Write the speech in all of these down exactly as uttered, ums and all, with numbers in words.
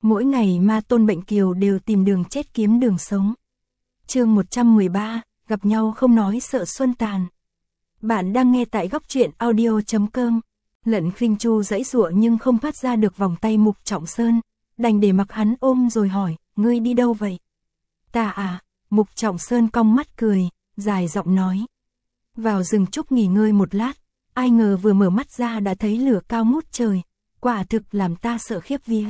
mỗi ngày ma tôn bệnh kiều đều tìm đường chết kiếm đường sống. Chương một trăm mười ba, gặp nhau không nói sợ xuân tàn. Bạn đang nghe tại góc truyện audio chấm com. Lận Khinh Chu giãy giụa nhưng không thoát ra được vòng tay Mục Trọng Sơn, đành để mặc hắn ôm rồi hỏi, ngươi đi đâu vậy? Ta à, Mục Trọng Sơn cong mắt cười, dài giọng nói. Vào rừng trúc nghỉ ngơi một lát, ai ngờ vừa mở mắt ra đã thấy lửa cao ngút trời, quả thực làm ta sợ khiếp vía.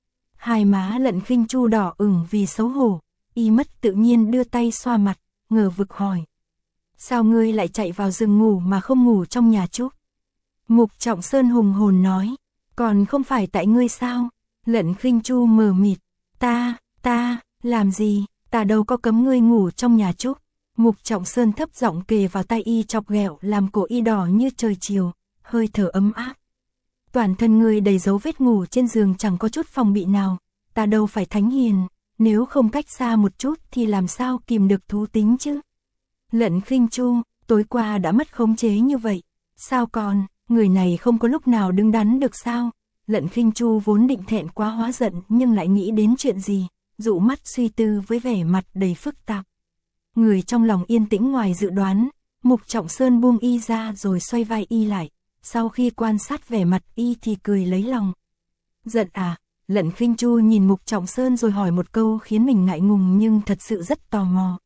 Hai má Lận Khinh Chu đỏ ửng vì xấu hổ, y mất tự nhiên đưa tay xoa mặt, ngờ vực hỏi. Sao ngươi lại chạy vào rừng ngủ mà không ngủ trong nhà trúc? Mục Trọng Sơn hùng hồn nói, còn không phải tại ngươi sao? Lận Khinh Chu mờ mịt, ta, ta, làm gì, ta đâu có cấm ngươi ngủ trong nhà trúc. Mục Trọng Sơn thấp giọng kề vào tay y chọc ghẹo làm cổ y đỏ như trời chiều, hơi thở ấm áp. Toàn thân ngươi đầy dấu vết ngủ trên giường chẳng có chút phòng bị nào, ta đâu phải thánh hiền, nếu không cách xa một chút thì làm sao kìm được thú tính chứ? Lận Khinh Chu, tối qua đã mất khống chế như vậy, sao còn, người này không có lúc nào đứng đắn được sao? Lận Khinh Chu vốn định thẹn quá hóa giận nhưng lại nghĩ đến chuyện gì, dụ mắt suy tư với vẻ mặt đầy phức tạp. Người trong lòng yên tĩnh ngoài dự đoán, Mục Trọng Sơn buông y ra rồi xoay vai y lại, sau khi quan sát vẻ mặt y thì cười lấy lòng. Giận à? Lận Khinh Chu nhìn Mục Trọng Sơn rồi hỏi một câu khiến mình ngại ngùng nhưng thật sự rất tò mò.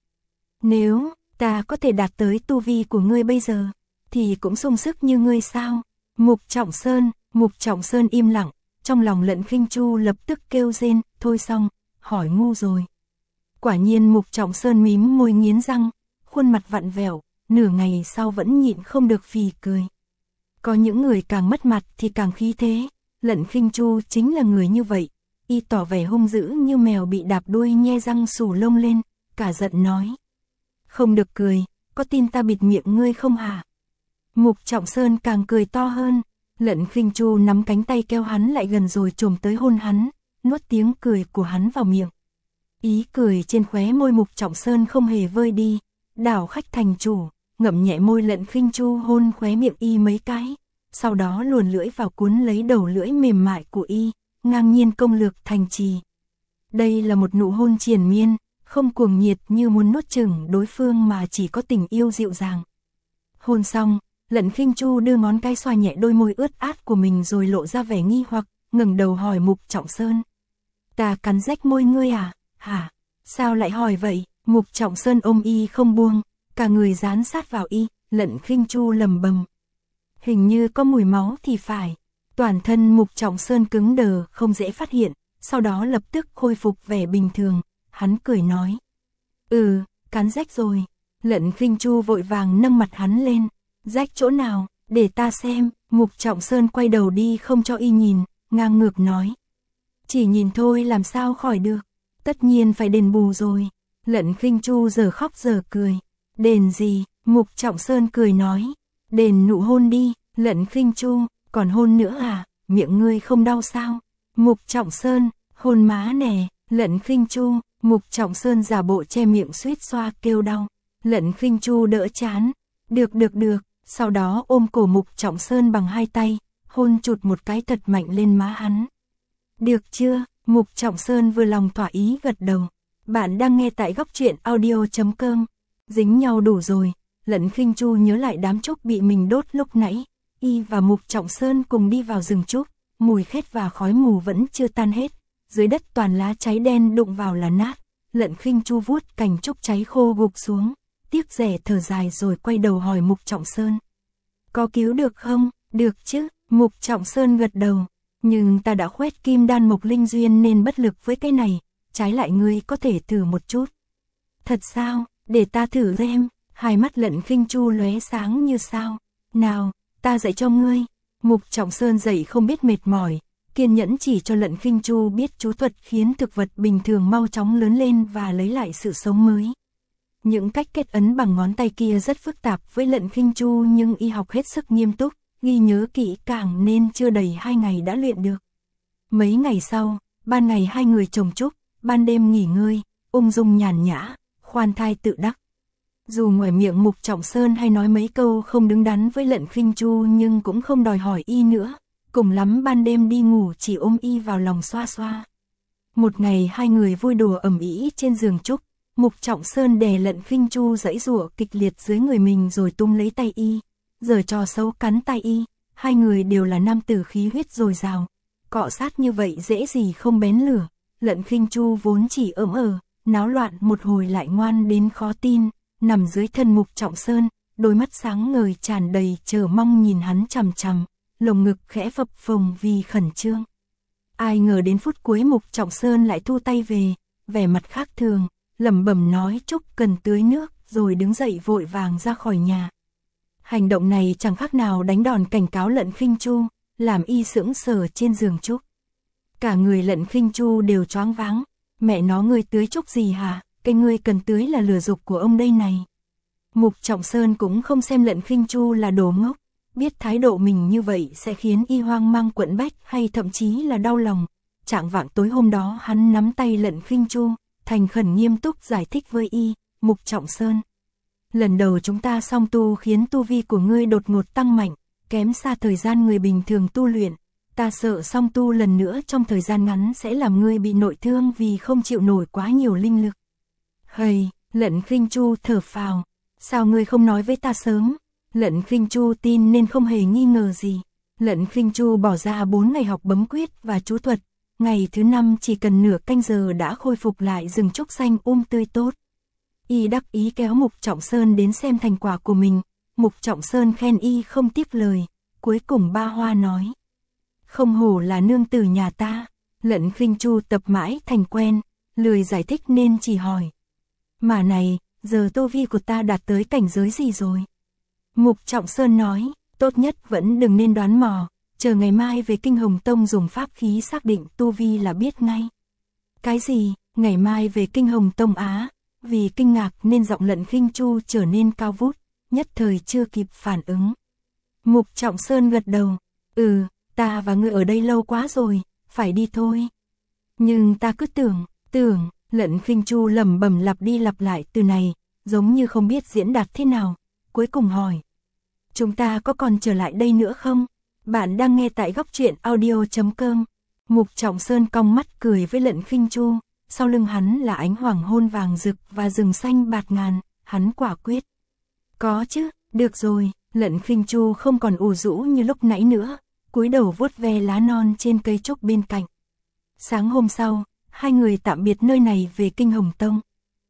Nếu ta có thể đạt tới tu vi của ngươi bây giờ, thì cũng sung sức như ngươi sao? Mục Trọng Sơn, Mục Trọng Sơn im lặng, trong lòng Lận Khinh Chu lập tức kêu rên, thôi xong, hỏi ngu rồi. Quả nhiên Mục Trọng Sơn mím môi nghiến răng, khuôn mặt vặn vẹo, nửa ngày sau vẫn nhịn không được phì cười. Có những người càng mất mặt thì càng khí thế, Lận Khinh Chu chính là người như vậy, y tỏ vẻ hung dữ như mèo bị đạp đuôi nhe răng sù lông lên, cả giận nói. Không được cười, có tin ta bịt miệng ngươi không hả? Mục Trọng Sơn càng cười to hơn, Lận Khinh Chu nắm cánh tay kéo hắn lại gần rồi chồm tới hôn hắn, nuốt tiếng cười của hắn vào miệng. Ý cười trên khóe môi Mục Trọng Sơn không hề vơi đi, đảo khách thành chủ, ngậm nhẹ môi Lận Khinh Chu hôn khóe miệng y mấy cái, sau đó luồn lưỡi vào cuốn lấy đầu lưỡi mềm mại của y, ngang nhiên công lược thành trì. Đây là một nụ hôn triền miên, không cuồng nhiệt như muốn nuốt chửng đối phương mà chỉ có tình yêu dịu dàng. Hôn xong, Lận Khinh Chu đưa ngón cái xoa nhẹ đôi môi ướt át của mình rồi lộ ra vẻ nghi hoặc, ngẩng đầu hỏi Mục Trọng Sơn. Ta cắn rách môi ngươi à? Hả? Sao lại hỏi vậy? Mục Trọng Sơn ôm y không buông, cả người dán sát vào y, Lận Khinh Chu lầm bầm. Hình như có mùi máu thì phải. Toàn thân Mục Trọng Sơn cứng đờ, không dễ phát hiện, sau đó lập tức khôi phục vẻ bình thường, hắn cười nói. Ừ, cắn rách rồi. Lận Khinh Chu vội vàng nâng mặt hắn lên. Rách chỗ nào, để ta xem. Mục Trọng Sơn quay đầu đi không cho y nhìn, ngang ngược nói. Chỉ nhìn thôi làm sao khỏi được, tất nhiên phải đền bù rồi. Lận Khinh Chu giờ khóc giờ cười. Đền gì? Mục Trọng Sơn cười nói. Đền nụ hôn đi. Lận Khinh Chu, còn hôn nữa à? Miệng ngươi không đau sao? Mục Trọng Sơn, hôn má nè. Lận Khinh Chu, Mục Trọng Sơn giả bộ che miệng suýt xoa kêu đau. Lận Khinh Chu đỡ chán. Được được được, sau đó ôm cổ Mục Trọng Sơn bằng hai tay, hôn chụt một cái thật mạnh lên má hắn. Được chưa? Mục Trọng Sơn vừa lòng thỏa ý gật đầu. Bạn đang nghe tại góc truyện audio chấm com. Dính nhau đủ rồi, Lận Khinh Chu nhớ lại đám trúc bị mình đốt lúc nãy. Y và Mục Trọng Sơn cùng đi vào rừng trúc, mùi khét và khói mù vẫn chưa tan hết. Dưới đất toàn lá cháy đen đụng vào là nát. Lận Khinh Chu vuốt cành trúc cháy khô gục xuống, tiếc rẻ thở dài rồi quay đầu hỏi Mục Trọng Sơn. Có cứu được không? Được chứ, Mục Trọng Sơn gật đầu. Nhưng ta đã khoét kim đan mộc linh duyên nên bất lực với cái này, trái lại ngươi có thể thử một chút. Thật sao? Để ta thử xem. Hai mắt Lận Khinh Chu lóe sáng như sao. Nào, ta dạy cho ngươi. Mục Trọng Sơn dạy không biết mệt mỏi, kiên nhẫn chỉ cho Lận Khinh Chu biết chú thuật khiến thực vật bình thường mau chóng lớn lên và lấy lại sự sống mới. Những cách kết ấn bằng ngón tay kia rất phức tạp với Lận Khinh Chu nhưng y học hết sức nghiêm túc, ghi nhớ kỹ càng nên chưa đầy hai ngày đã luyện được. Mấy ngày sau, ban ngày hai người trồng trúc, ban đêm nghỉ ngơi, ung dung nhàn nhã, khoan thai tự đắc. Dù ngoài miệng Mục Trọng Sơn hay nói mấy câu không đứng đắn với Lận Khinh Chu nhưng cũng không đòi hỏi y nữa, cùng lắm ban đêm đi ngủ chỉ ôm y vào lòng xoa xoa. Một ngày hai người vui đùa ầm ĩ trên giường trúc, Mục Trọng Sơn đè Lận Khinh Chu giãy giụa kịch liệt dưới người mình rồi túm lấy tay y, giở trò xấu cắn tay y, hai người đều là nam tử khí huyết dồi dào, cọ sát như vậy dễ gì không bén lửa. Lận Khinh Chu vốn chỉ ỡm ờ, náo loạn một hồi lại ngoan đến khó tin, nằm dưới thân Mục Trọng Sơn, đôi mắt sáng ngời tràn đầy chờ mong nhìn hắn chằm chằm, lồng ngực khẽ phập phồng vì khẩn trương. Ai ngờ đến phút cuối Mục Trọng Sơn lại thu tay về, vẻ mặt khác thường, lẩm bẩm nói Trúc cần tưới nước, rồi đứng dậy vội vàng ra khỏi nhà. Hành động này chẳng khác nào đánh đòn cảnh cáo Lận Khinh Chu, làm y sững sờ trên giường Trúc. Cả người Lận Khinh Chu đều choáng váng, mẹ nó ngươi tưới Trúc gì hả, cái ngươi cần tưới là lửa dục của ông đây này. Mục Trọng Sơn cũng không xem Lận Khinh Chu là đồ ngốc, biết thái độ mình như vậy sẽ khiến y hoang mang quẫn bách hay thậm chí là đau lòng. Trạng vạng tối hôm đó hắn nắm tay Lận Khinh Chu, thành khẩn nghiêm túc giải thích với y, Mục Trọng Sơn. Lần đầu chúng ta song tu khiến tu vi của ngươi đột ngột tăng mạnh, kém xa thời gian người bình thường tu luyện. Ta sợ song tu lần nữa trong thời gian ngắn sẽ làm ngươi bị nội thương vì không chịu nổi quá nhiều linh lực. Hây, Lận Khinh Chu thở phào, sao ngươi không nói với ta sớm? Lận Khinh Chu tin nên không hề nghi ngờ gì. Lận Khinh Chu bỏ ra bốn ngày học bấm quyết và chú thuật, ngày thứ năm chỉ cần nửa canh giờ đã khôi phục lại rừng trúc xanh um tươi tốt. Y đắc ý kéo Mục Trọng Sơn đến xem thành quả của mình, Mục Trọng Sơn khen y không tiếc lời, cuối cùng ba hoa nói. Không hổ là nương tử nhà ta. Lận Khinh Chu tập mãi thành quen, lười giải thích nên chỉ hỏi. Mà này, giờ tu vi của ta đạt tới cảnh giới gì rồi? Mục Trọng Sơn nói, tốt nhất vẫn đừng nên đoán mò, chờ ngày mai về Kinh Hồng Tông dùng pháp khí xác định tu vi là biết ngay. Cái gì, ngày mai về Kinh Hồng Tông á? Vì kinh ngạc nên giọng Lận Khinh Chu trở nên cao vút, nhất thời chưa kịp phản ứng. Mục Trọng Sơn gật đầu, ừ, ta và ngươi ở đây lâu quá rồi, phải đi thôi. Nhưng ta cứ tưởng, tưởng, Lận Khinh Chu lẩm bẩm lặp đi lặp lại từ này, giống như không biết diễn đạt thế nào, cuối cùng hỏi. Chúng ta có còn trở lại đây nữa không? Bạn đang nghe tại góc truyện audio chấm com. Mục Trọng Sơn cong mắt cười với Lận Khinh Chu, sau lưng hắn là ánh hoàng hôn vàng rực và rừng xanh bạt ngàn, hắn quả quyết. Có chứ, được rồi, Lận Khinh Chu không còn ủ rũ như lúc nãy nữa, cúi đầu vuốt ve lá non trên cây trúc bên cạnh. Sáng hôm sau, hai người tạm biệt nơi này về Kinh Hồng Tông.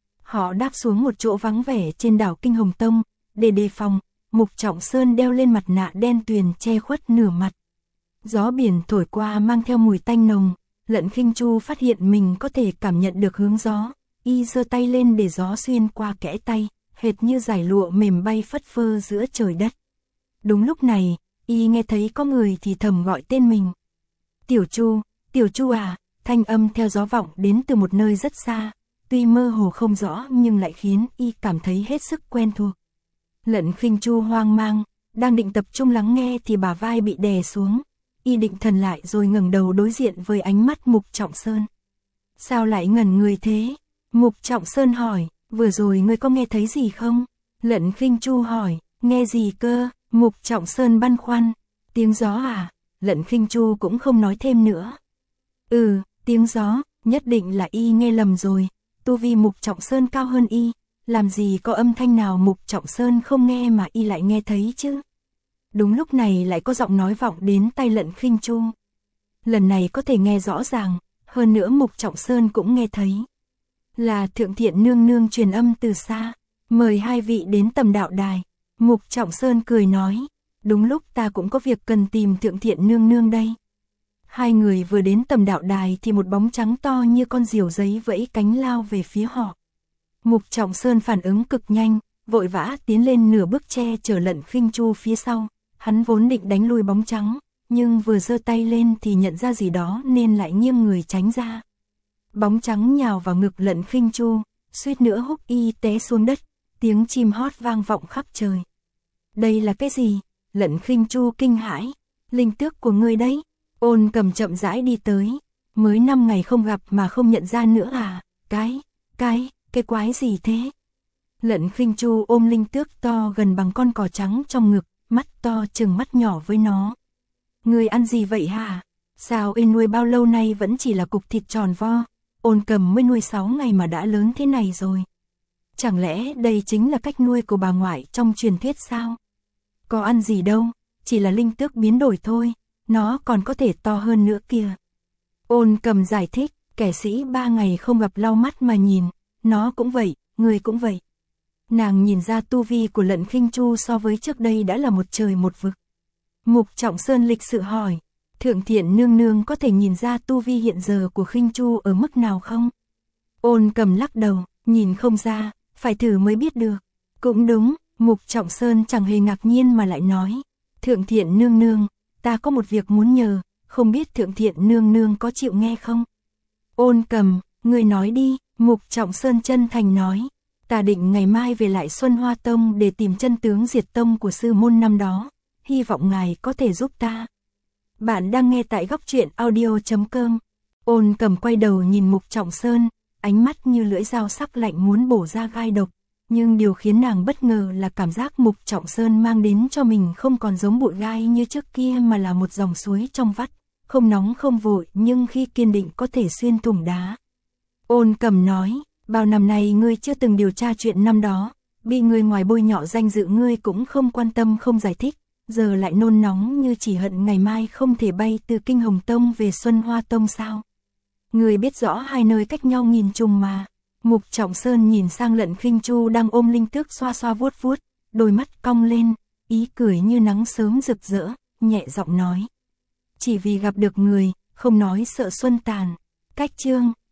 Họ đáp xuống một chỗ vắng vẻ trên đảo Kinh Hồng Tông, để đề phòng. Mục Trọng Sơn đeo lên mặt nạ đen tuyền che khuất nửa mặt. Gió biển thổi qua mang theo mùi tanh nồng, Lận Khinh Chu phát hiện mình có thể cảm nhận được hướng gió, y giơ tay lên để gió xuyên qua kẽ tay, hệt như dải lụa mềm bay phất phơ giữa trời đất. Đúng lúc này, y nghe thấy có người thì thầm gọi tên mình. Tiểu Chu, Tiểu Chu à, thanh âm theo gió vọng đến từ một nơi rất xa, tuy mơ hồ không rõ nhưng lại khiến y cảm thấy hết sức quen thuộc. Lận Khinh Chu hoang mang, đang định tập trung lắng nghe thì bả vai bị đè xuống, y định thần lại rồi ngẩng đầu đối diện với ánh mắt Mục Trọng Sơn. Sao lại ngẩn người thế? Mục Trọng Sơn hỏi, vừa rồi ngươi có nghe thấy gì không? Lận Khinh Chu hỏi, nghe gì cơ? Mục Trọng Sơn băn khoăn, tiếng gió à? Lận Khinh Chu cũng không nói thêm nữa. Ừ, tiếng gió, nhất định là y nghe lầm rồi, tu vi Mục Trọng Sơn cao hơn y, làm gì có âm thanh nào Mục Trọng Sơn không nghe mà y lại nghe thấy chứ? Đúng lúc này lại có giọng nói vọng đến tai Lận Khinh Chu. Lần này có thể nghe rõ ràng, hơn nữa Mục Trọng Sơn cũng nghe thấy. Là Thượng Thiện Nương Nương truyền âm từ xa, mời hai vị đến Tầm Đạo Đài. Mục Trọng Sơn cười nói, đúng lúc ta cũng có việc cần tìm Thượng Thiện Nương Nương đây. Hai người vừa đến Tầm Đạo Đài thì một bóng trắng to như con diều giấy vẫy cánh lao về phía họ. Mục Trọng Sơn phản ứng cực nhanh, vội vã tiến lên nửa bước che chở Lận Khinh Chu phía sau. Hắn vốn định đánh lui bóng trắng, nhưng vừa giơ tay lên thì nhận ra gì đó nên lại nghiêng người tránh ra. Bóng trắng nhào vào ngực Lận Khinh Chu, suýt nữa húc y té xuống đất, tiếng chim hót vang vọng khắp trời. Đây là cái gì? Lận Khinh Chu kinh hãi. Linh tước của ngươi đấy. Ôn Cầm chậm rãi đi tới. Mới năm ngày không gặp mà không nhận ra nữa à? Cái, cái, cái quái gì thế? Lận Khinh Chu ôm linh tước to gần bằng con cò trắng trong ngực, mắt to chừng mắt nhỏ với nó. Ngươi ăn gì vậy hả? Sao ên nuôi bao lâu nay vẫn chỉ là cục thịt tròn vo, Ôn Cầm mới nuôi sáu ngày mà đã lớn thế này rồi. Chẳng lẽ đây chính là cách nuôi của bà ngoại trong truyền thuyết sao? Có ăn gì đâu, chỉ là linh tước biến đổi thôi, nó còn có thể to hơn nữa kìa. Ôn Cầm giải thích, kẻ sĩ ba ngày không gặp lau mắt mà nhìn, nó cũng vậy, người cũng vậy. Nàng nhìn ra tu vi của Lận Khinh Chu so với trước đây đã là một trời một vực. Mục Trọng Sơn lịch sự hỏi, Thượng Thiện nương nương có thể nhìn ra tu vi hiện giờ của Khinh Chu ở mức nào không? Ôn Cầm lắc đầu, nhìn không ra, phải thử mới biết được. Cũng đúng, Mục Trọng Sơn chẳng hề ngạc nhiên mà lại nói, Thượng Thiện nương nương, ta có một việc muốn nhờ, không biết Thượng Thiện nương nương có chịu nghe không? Ôn Cầm, người nói đi, Mục Trọng Sơn chân thành nói, ta định ngày mai về lại Xuân Hoa Tông để tìm chân tướng diệt tông của sư môn năm đó, hy vọng ngài có thể giúp ta. Bạn đang nghe tại góc truyện audio chấm com. Ôn Cầm quay đầu nhìn Mục Trọng Sơn, ánh mắt như lưỡi dao sắc lạnh muốn bổ ra gai độc, nhưng điều khiến nàng bất ngờ là cảm giác Mục Trọng Sơn mang đến cho mình không còn giống bụi gai như trước kia mà là một dòng suối trong vắt, không nóng không vội nhưng khi kiên định có thể xuyên thủng đá. Ôn Cầm nói, bao năm nay ngươi chưa từng điều tra chuyện năm đó, bị người ngoài bôi nhọ danh dự ngươi cũng không quan tâm không giải thích, giờ lại nôn nóng như chỉ hận ngày mai không thể bay từ Kinh Hồng Tông về Xuân Hoa Tông sao? Ngươi biết rõ hai nơi cách nhau nghìn trùng mà. Mục Trọng Sơn nhìn sang Lận Khinh Chu đang ôm linh tước xoa xoa vuốt vuốt, đôi mắt cong lên, ý cười như nắng sớm rực rỡ, nhẹ giọng nói. Chỉ vì gặp được người, không nói sợ xuân tàn. Cách chương